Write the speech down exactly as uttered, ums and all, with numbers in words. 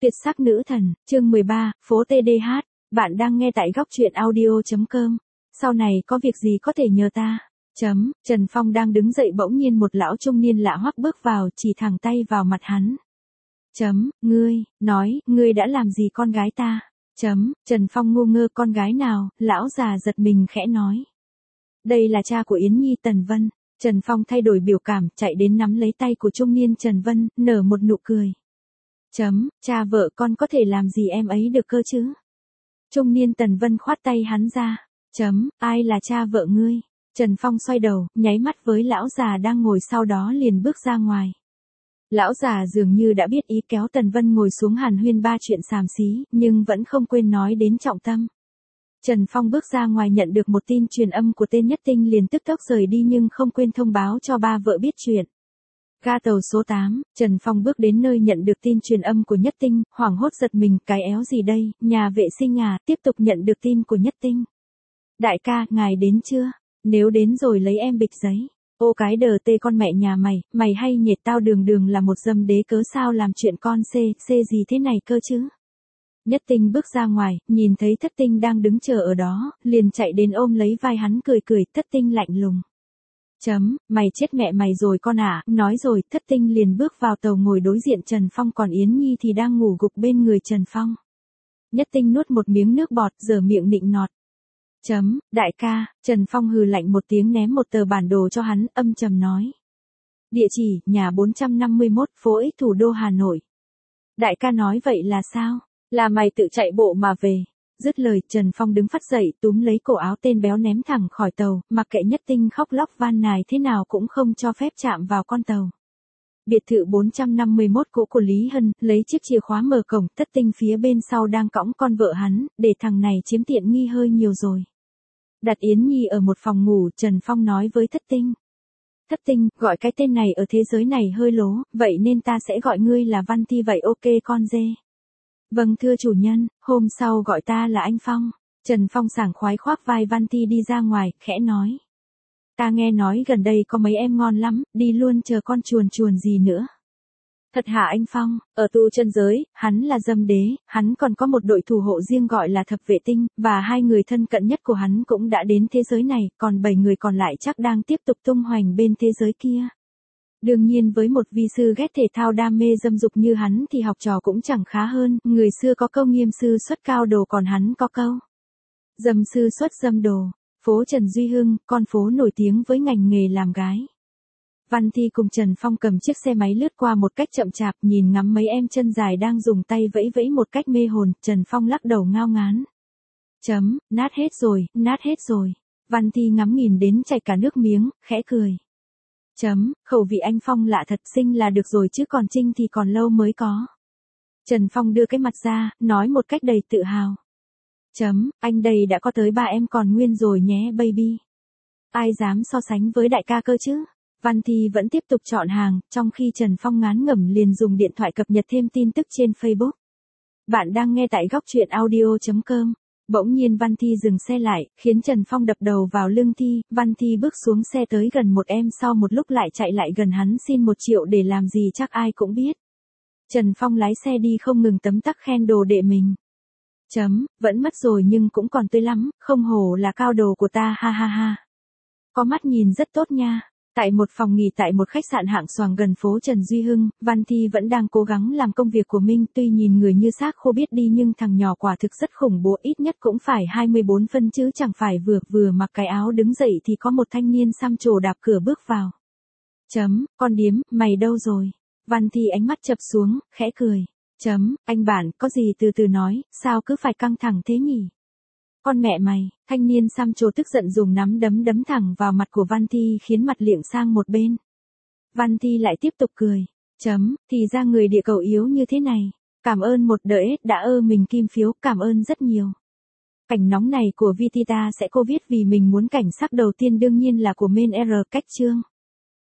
Tuyệt sắc nữ thần, chương mười ba, phố tê đê hát, bạn đang nghe tại góc truyện audio.com. Sau này có việc gì có thể nhờ ta? Chấm, Trần Phong đang đứng dậy bỗng nhiên một lão trung niên lạ hoắc bước vào chỉ thẳng tay vào mặt hắn. Chấm, ngươi, nói, ngươi đã làm gì con gái ta? Chấm, Trần Phong ngu ngơ con gái nào, lão già giật mình khẽ nói. Đây là cha của Yến Nhi Tần Vân. Trần Phong thay đổi biểu cảm, chạy đến nắm lấy tay của trung niên Trần Vân, nở một nụ cười. Chấm, cha vợ con có thể làm gì em ấy được cơ chứ? Trung niên Tần Vân khoát tay hắn ra. Chấm, ai là cha vợ ngươi? Trần Phong xoay đầu, nháy mắt với lão già đang ngồi sau đó liền bước ra ngoài. Lão già dường như đã biết ý kéo Tần Vân ngồi xuống hàn huyên ba chuyện xàm xí, nhưng vẫn không quên nói đến trọng tâm. Trần Phong bước ra ngoài nhận được một tin truyền âm của tên Nhất Tinh liền tức tốc rời đi nhưng không quên thông báo cho ba vợ biết chuyện. Ga tàu số tám, Trần Phong bước đến nơi nhận được tin truyền âm của Nhất Tinh, hoảng hốt giật mình, cái éo gì đây, nhà vệ sinh à, tiếp tục nhận được tin của Nhất Tinh. Đại ca, ngài đến chưa? Nếu đến rồi lấy em bịch giấy. Ô cái đờ tê con mẹ nhà mày, mày hay nhệt tao đường đường là một dâm đế cớ sao làm chuyện con xê, xê gì thế này cơ chứ? Nhất Tinh bước ra ngoài, nhìn thấy Thất Tinh đang đứng chờ ở đó, liền chạy đến ôm lấy vai hắn cười cười, Thất Tinh lạnh lùng. Chấm, mày chết mẹ mày rồi con à, nói rồi, Thất Tinh liền bước vào tàu ngồi đối diện Trần Phong còn Yến Nhi thì đang ngủ gục bên người Trần Phong. Nhất Tinh nuốt một miếng nước bọt, giở miệng nịnh nọt. Chấm, đại ca, Trần Phong hừ lạnh một tiếng ném một tờ bản đồ cho hắn, âm trầm nói. Địa chỉ, nhà bốn trăm năm mươi mốt, phố Ích, thủ đô Hà Nội. Đại ca nói vậy là sao? Là mày tự chạy bộ mà về. Dứt lời, Trần Phong đứng phắt dậy, túm lấy cổ áo tên béo ném thẳng khỏi tàu, mặc kệ Nhất Tinh khóc lóc van nài thế nào cũng không cho phép chạm vào con tàu. Biệt thự bốn trăm năm mươi mốt cũ của Lý Hân, lấy chiếc chìa khóa mở cổng, Thất Tinh phía bên sau đang cõng con vợ hắn, để thằng này chiếm tiện nghi hơi nhiều rồi. Đặt Yến Nhi ở một phòng ngủ, Trần Phong nói với Thất Tinh. Thất Tinh, gọi cái tên này ở thế giới này hơi lố, vậy nên ta sẽ gọi ngươi là Văn Thi vậy ok con dê. Vâng thưa chủ nhân, hôm sau gọi ta là anh Phong. Trần Phong sảng khoái khoác vai Văn Thi đi ra ngoài, khẽ nói. Ta nghe nói gần đây có mấy em ngon lắm, đi luôn chờ con chuồn chuồn gì nữa. Thật hả anh Phong, ở tu chân giới, hắn là dâm đế, hắn còn có một đội thủ hộ riêng gọi là thập vệ tinh, và hai người thân cận nhất của hắn cũng đã đến thế giới này, còn bảy người còn lại chắc đang tiếp tục tung hoành bên thế giới kia. Đương nhiên với một vi sư ghét thể thao đam mê dâm dục như hắn thì học trò cũng chẳng khá hơn, người xưa có câu nghiêm sư xuất cao đồ còn hắn có câu. Dâm sư xuất dâm đồ, phố Trần Duy Hưng, con phố nổi tiếng với ngành nghề làm gái. Văn Thi cùng Trần Phong cầm chiếc xe máy lướt qua một cách chậm chạp nhìn ngắm mấy em chân dài đang dùng tay vẫy vẫy một cách mê hồn, Trần Phong lắc đầu ngao ngán. Chấm, nát hết rồi, nát hết rồi. Văn Thi ngắm nhìn đến chảy cả nước miếng, khẽ cười. Chấm, khẩu vị anh Phong lạ thật, xinh là được rồi chứ còn trinh thì còn lâu mới có. Trần Phong đưa cái mặt ra, nói một cách đầy tự hào. Chấm, anh đây đã có tới ba em còn nguyên rồi nhé baby. Ai dám so sánh với đại ca cơ chứ? Văn Thi vẫn tiếp tục chọn hàng, trong khi Trần Phong ngán ngẩm liền dùng điện thoại cập nhật thêm tin tức trên Facebook. Bạn đang nghe tại góc truyện audio.com. Bỗng nhiên Văn Thi dừng xe lại, khiến Trần Phong đập đầu vào lưng Thi, Văn Thi bước xuống xe tới gần một em sau một lúc lại chạy lại gần hắn xin một triệu để làm gì chắc ai cũng biết. Trần Phong lái xe đi không ngừng tấm tắc khen đồ đệ mình. Chấm, vẫn mất rồi nhưng cũng còn tươi lắm, không hổ là cao đồ của ta ha ha ha. Có mắt nhìn rất tốt nha. Tại một phòng nghỉ tại một khách sạn hạng xoàng gần phố Trần Duy Hưng, Văn Thi vẫn đang cố gắng làm công việc của mình, tuy nhìn người như xác khô biết đi nhưng thằng nhỏ quả thực rất khủng bố, ít nhất cũng phải hai mươi bốn phân chứ chẳng phải vừa vừa mặc cái áo đứng dậy thì có một thanh niên xăm trổ đạp cửa bước vào. Chấm, con điếm, mày đâu rồi? Văn Thi ánh mắt chập xuống, khẽ cười. Chấm, anh bạn, có gì từ từ nói, sao cứ phải căng thẳng thế nhỉ? Con mẹ mày, thanh niên xăm trổ tức giận dùng nắm đấm đấm thẳng vào mặt của Văn Thi khiến mặt liệng sang một bên. Văn Thi lại tiếp tục cười. Chấm, thì ra người địa cầu yếu như thế này. Cảm ơn một đợt đã ơ mình kim phiếu, cảm ơn rất nhiều. Cảnh nóng này của Vitita sẽ cô viết vì mình muốn cảnh sắc đầu tiên đương nhiên là của main R cách chương.